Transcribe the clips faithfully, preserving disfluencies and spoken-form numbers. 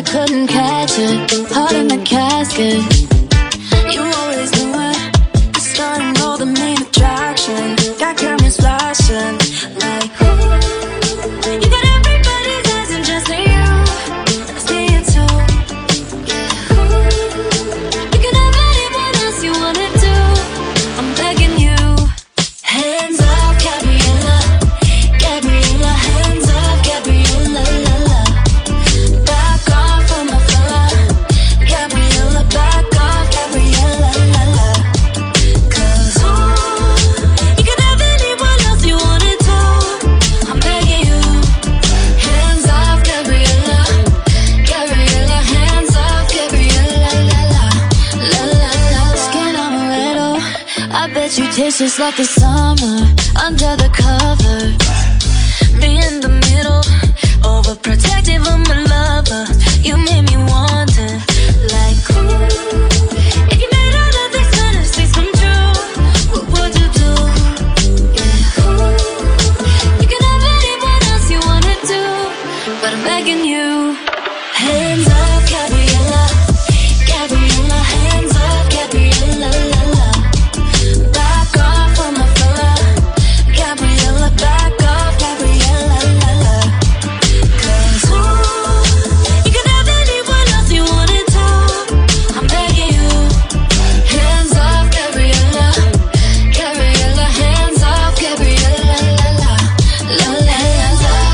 I couldn't catch it. Heart in the casket. You always knew it. The starting all the main attraction. Got cameras flashing like ooh. You got everybody's eyes and just you. I see it too. Yeah, ooh. You can have anyone else you wanna do. I'm begging you. Hands up, Gabriella. Gabriella, hands up, Gabriella, la la. Back off from my fella. Gabriella, back off, Gabriella, la la. Cause ooh, you can have anyone else you wanna do. I'm begging you. Hands off, Gabriella. Gabriella, hands off, Gabriella, la la. La la la. Skin amaretto, I bet you taste just like the summer under the cover. Me in the middle, overprotective of my lover. You made me wanting, like ooh. If you made all of these fantasies come true, what would you do? Yeah, ooh. You can have anyone else you wanna do, but I'm begging you. Hands up, Gabriella. Gabriella, hands up, Gabriella, la la. Back off from my fella. Gabriella, back off, Gabriella, la la. Cause ooh, you can have anyone else you wanna do. I'm begging you. Hands off, Gabriella. Gabriella, hands off, Gabriella, la la. La la, hands up.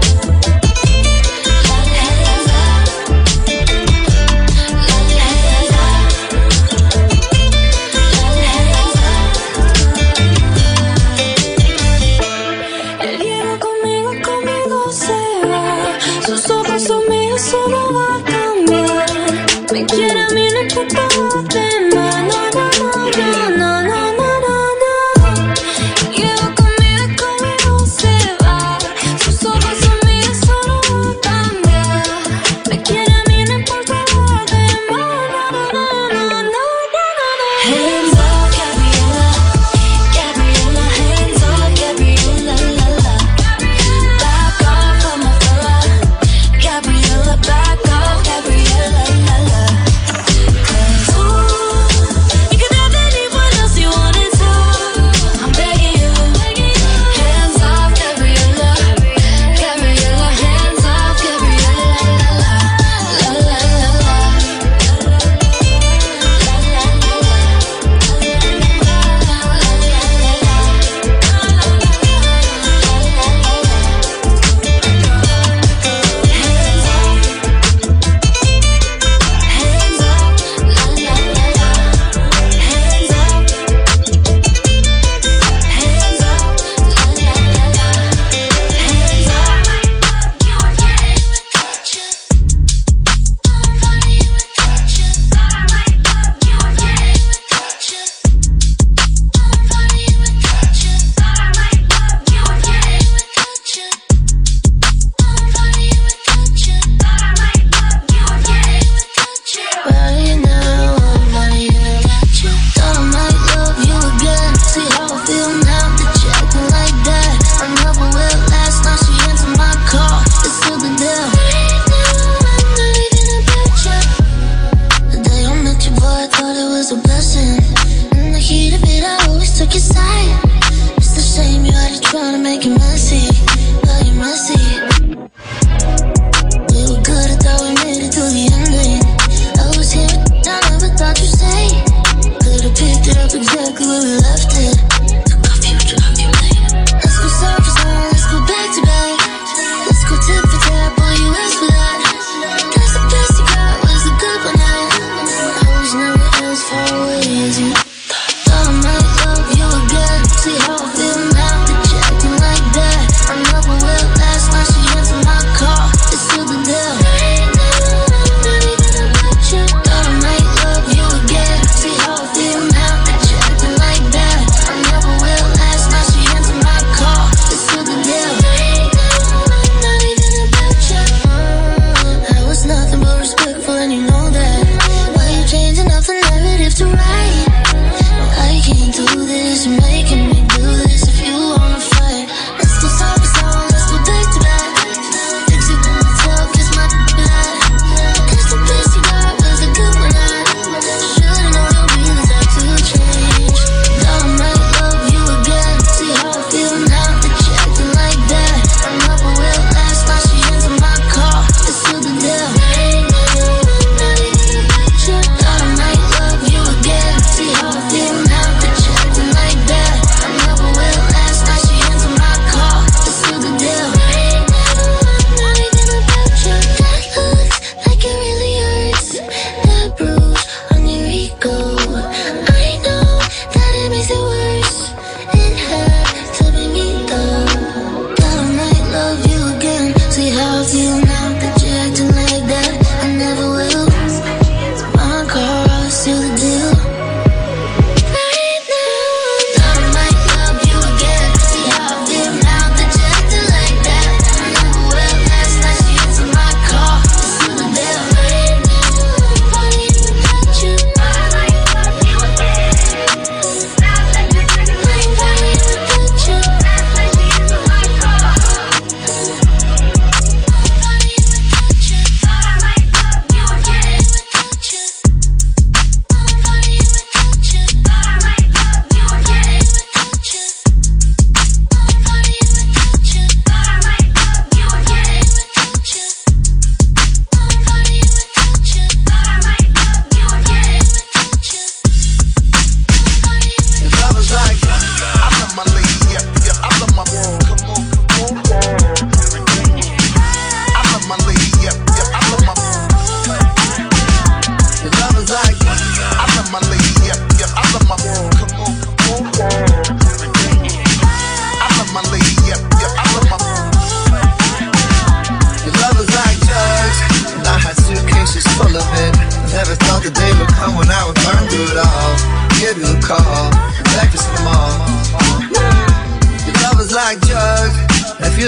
La la, hands up. La la, hands up. La la, hands up. El hielo conmigo, conmigo se va. Sus ojos son míos, eso no va a cambiar. Me quiere a mí, no importa lo demás. No, no, no, no, no, no, no, no. El hielo conmigo, conmigo se va. Sus ojos son míos, eso no va a cambiar. Me quiere a mí, no importa lo demás. No, no, no, no, no, no, no. Hands up, Gabriella. Gabriella, hands up, Gabriella, la la. Back off from my fella. Gabriella, back off, Gabriella, la la. Cause ooh, you can have anyone else you wanna do. I'm begging you. Hands off, Gabriella. Gabriella, hands off, Gabriella, la la. La la la la. La la la la. Right now, I'm not even at you. Thought I might love you again. See how I feel now that you're acting like that. I never will last, now she answered my call. It's still the deal. Right now, I'm not even about you. The day I met you, boy, I thought it was a blessing. In the heat of it, I always took your side. It's the shame you're already trying to make it messy. But you're messy. We were good, I thought we made it to the ending. I was here, I never thought you'd say. Could've picked it up exactly where we left it. Took our future, I'll be late. Let's go surface on, let's go back to back. Let's go tip for tap, boy, you asked for that. Guess the best you got was a good one night. I was never as far away as you. Thought I might love you again. See how I feel now that you're acting like that. I never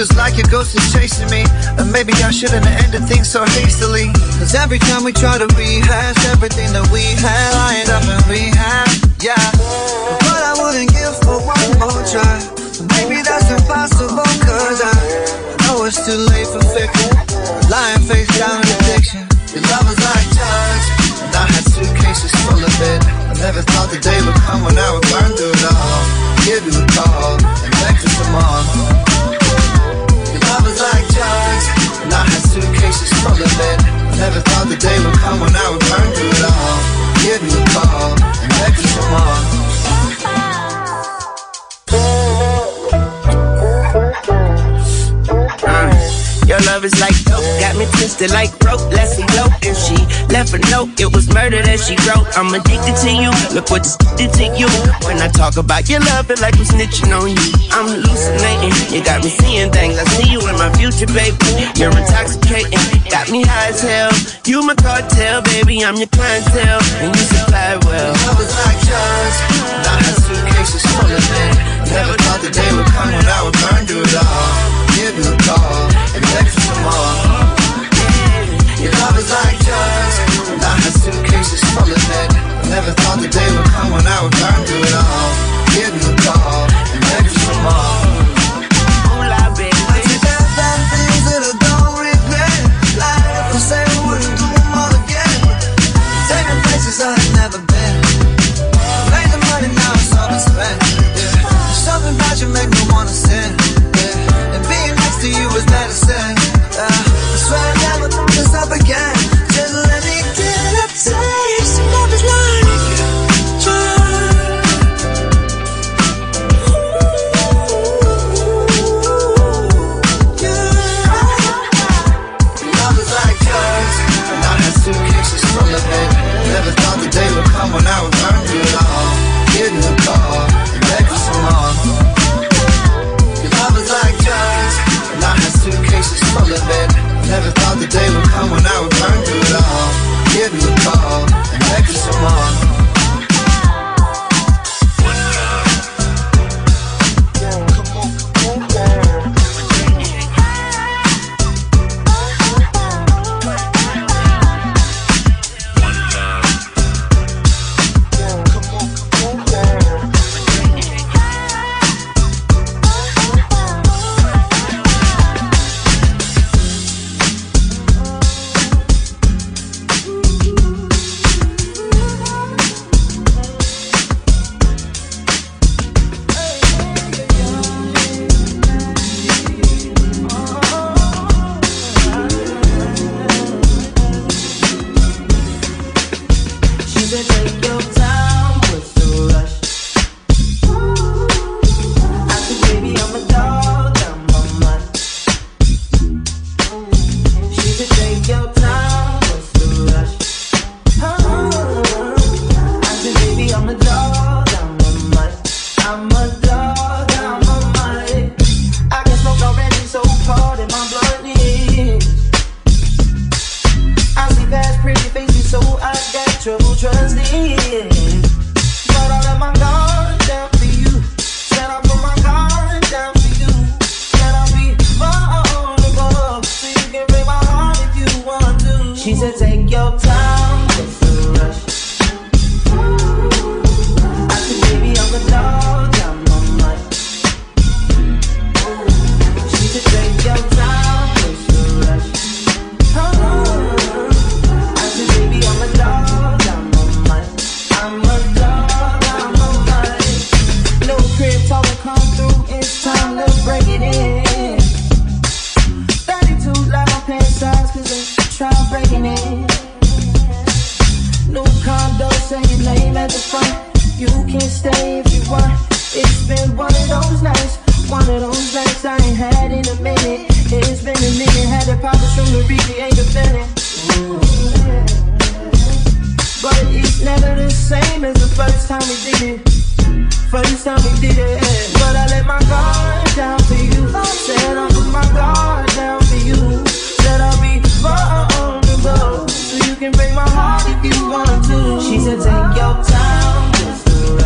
feels like your ghost is chasing me, and maybe I shouldn't have ended things so hastily. Cause every time we try to rehash everything that we had, I end up in rehab, yeah. But I wouldn't give for one more try. Maybe that's impossible, cause I know it's too late for fiction. Lying face down in addiction. Your love was like drugs, and I had suitcases full of it. I never thought the day would come when I would burn through it all, give you a call, and beg for some more. Your love was like drugs, and I had suitcases full of it. I never thought the day would come when I would burn through it all, give you a call, and beg for some more. Your love is like dope, got me twisted like rope. Let's elope. If she left a note, it was murder that she wrote. I'm addicted to you, look what this did to you. When I talk about your love, it like I'm snitching on you. I'm hallucinating, you got me seeing things. I see you in my future, baby. You're intoxicating, got me high as hell. You my cartel, baby, I'm your clientele, and you supply well. Your love is like drugs, and I had suitcases full of it. Never thought the day would come when I would burn through it all, give you a call, and beg for some more. Your love is like drugs, and I had suitcases full of it. Never thought the day would come when I would burn through it all, give you a call, and beg for some more. Hola, baby. I take back bad things that I don't regret. Like if I say I wouldn't do them all again. Taking places I had never been. Made the money, now it's all been spent. Yeah. Something about you make me wanna sin. Yeah. And being next to you is medicine. Uh, I swear I never thought this up again. Just let me get it up, taste. Love is like when I would burn through it all, give you a call, and beg for some more. Your love is like drugs, and I had suitcases full of it. Never thought the day would come when I would burn through it all, give you a call, and beg for some more.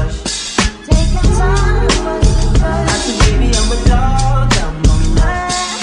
Take your time, I said, baby, I'm a dog, I'm a man.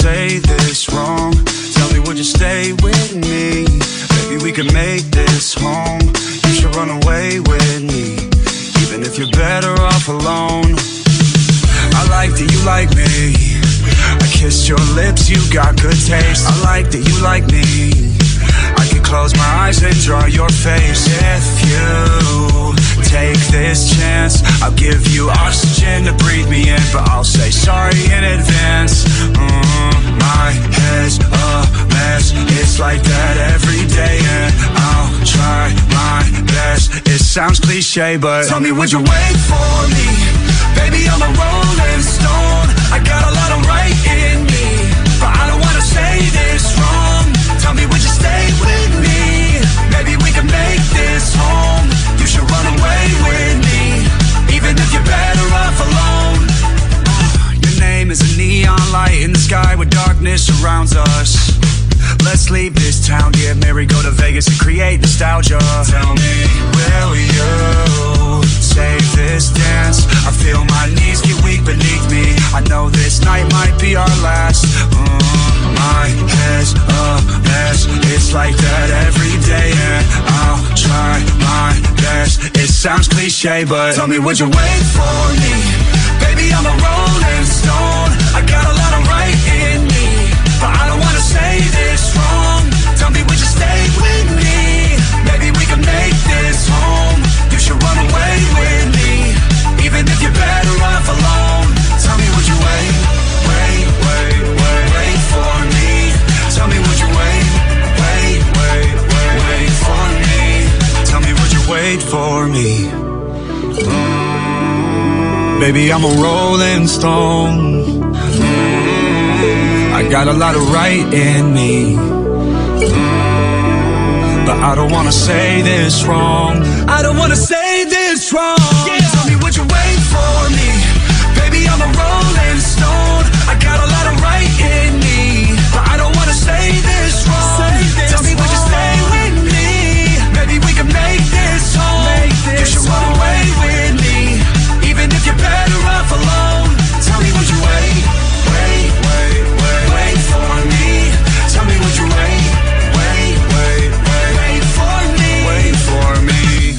say this wrong. Tell me, would you stay with me? Maybe we could make this home. You should run away with me, even if you're better off alone. I like that you like me. I kissed your lips, you got good taste. I like that you like me. I can close my eyes and draw your face. If you take this chance, I'll give you oxygen to breathe me in, but I'll say sorry in advance. mm, My head's a mess. It's like that every day, and I'll try my best. It sounds cliche, but tell me, would you wait for me? Baby, I'm a rolling stone. I got a lot of right in me, but I don't wanna say this wrong. Tell me, would you stay with me? Maybe we can make this home. You should run away with me, even if you're better off alone. Your name is a neon light in the sky where darkness surrounds us. Let's leave this town, get married, go to Vegas and create nostalgia. Tell me, will you save this dance? I feel my knees get weak beneath me. I know this night might be our last. mm, My head's a mess. It's like that every day, and I'll try my best. It sounds cliche, but tell me, would you wait for me? Baby, I'm a rolling stone. I got a lot of right in me, but I don't wanna say this wrong. Tell me, would you stay with me? Maybe we can make this home. You should run away with me, even if you're better off alone. Tell me, would you wait, wait, wait, wait, wait for me? Tell me, would you wait, wait, wait, wait, wait for me? Tell me, would you wait for me? Mm, baby, I'm a rolling stone. I got a lot of right in me, mm, but I don't wanna say this wrong. I don't wanna say this wrong. Yeah. Tell me, would you wait for me? Baby, I'm a rolling stone. I got a lot of right in me, but I don't wanna say this wrong. Say this Tell me, wrong. Would you stay with me? Maybe we can make this home. Make this you should run away with me, even if you're better off alone. Tell me, would you wait, wait, wait, wait, wait for me? Tell me, would you wait, wait, wait, wait, wait for me? Wait for me.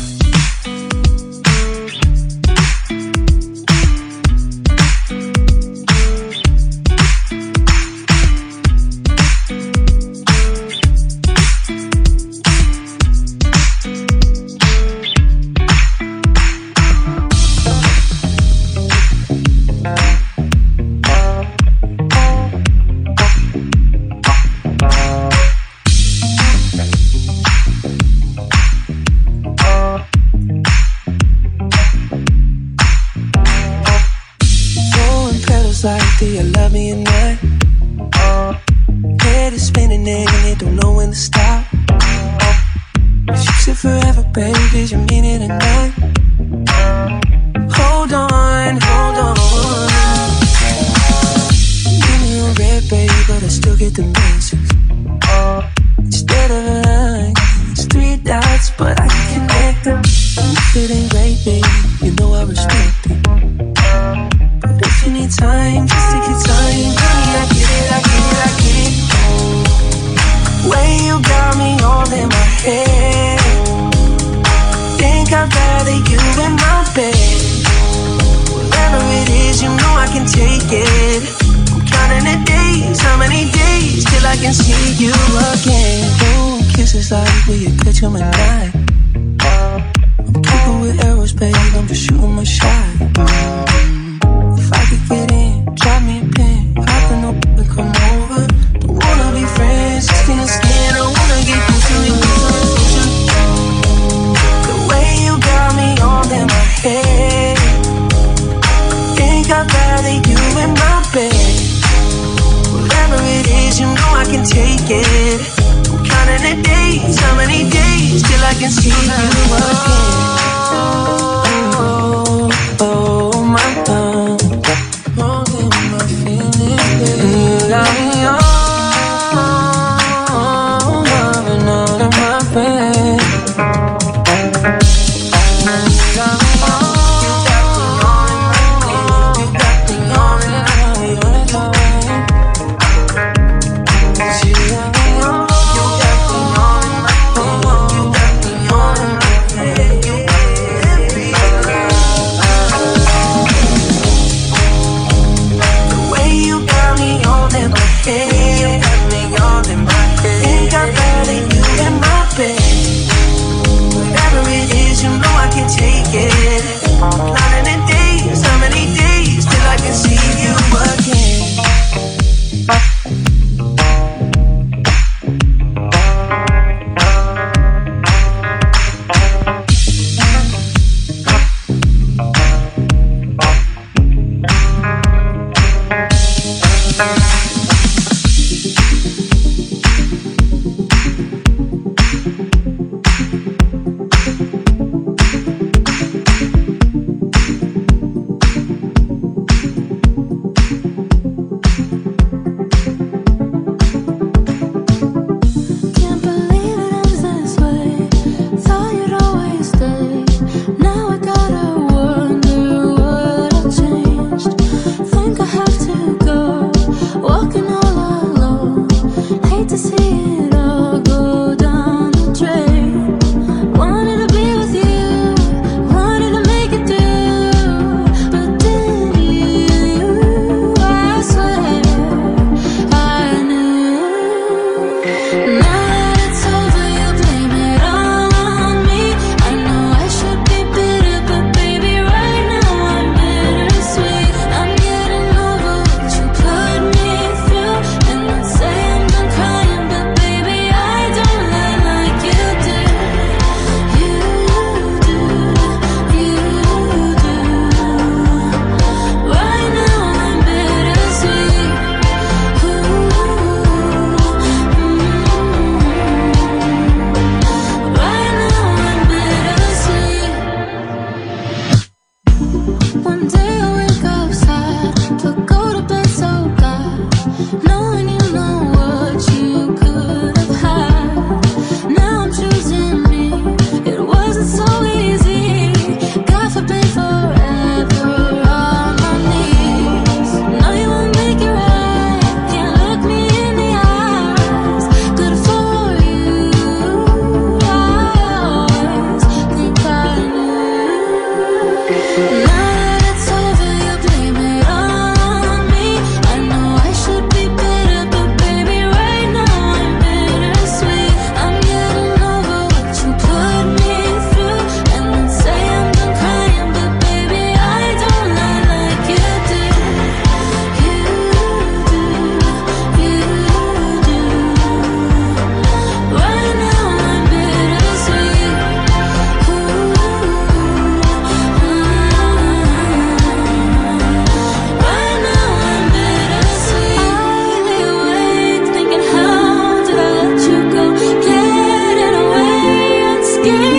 Do you love me or not? Head is spinning and it don't know when to stop. Fix it forever, baby, you mean it or not? Hold on, hold on. Give me a red, baby, but I still get the message. Instead of a line, it's three dots, but I can connect them. If it ain't great, baby, you know I respect it. If you need time, just take your time. Honey, I get it, I get it, I get it. Way you got me all in my head. Think I'd rather you in my bed. Whatever it is, you know I can take it. I'm counting the days, how many days till I can see you again. Ooh, kisses like will you catch 'em at night? I'm keeping with arrows, babe, I'm just shooting my shot. If I could get in, drop me a pin. I can no and come over. Don't wanna be friends, skin to skin. I wanna get closer and closer. The way you got me all in my head. Think I'd rather you in my bed. Whatever it is, you know I can take it. I'm counting the days, how many days till I can see you again. Oh, oh, my God. You got me all loving out of my bed. You got me all, you got me all in my bed. You got me all in my bed. again.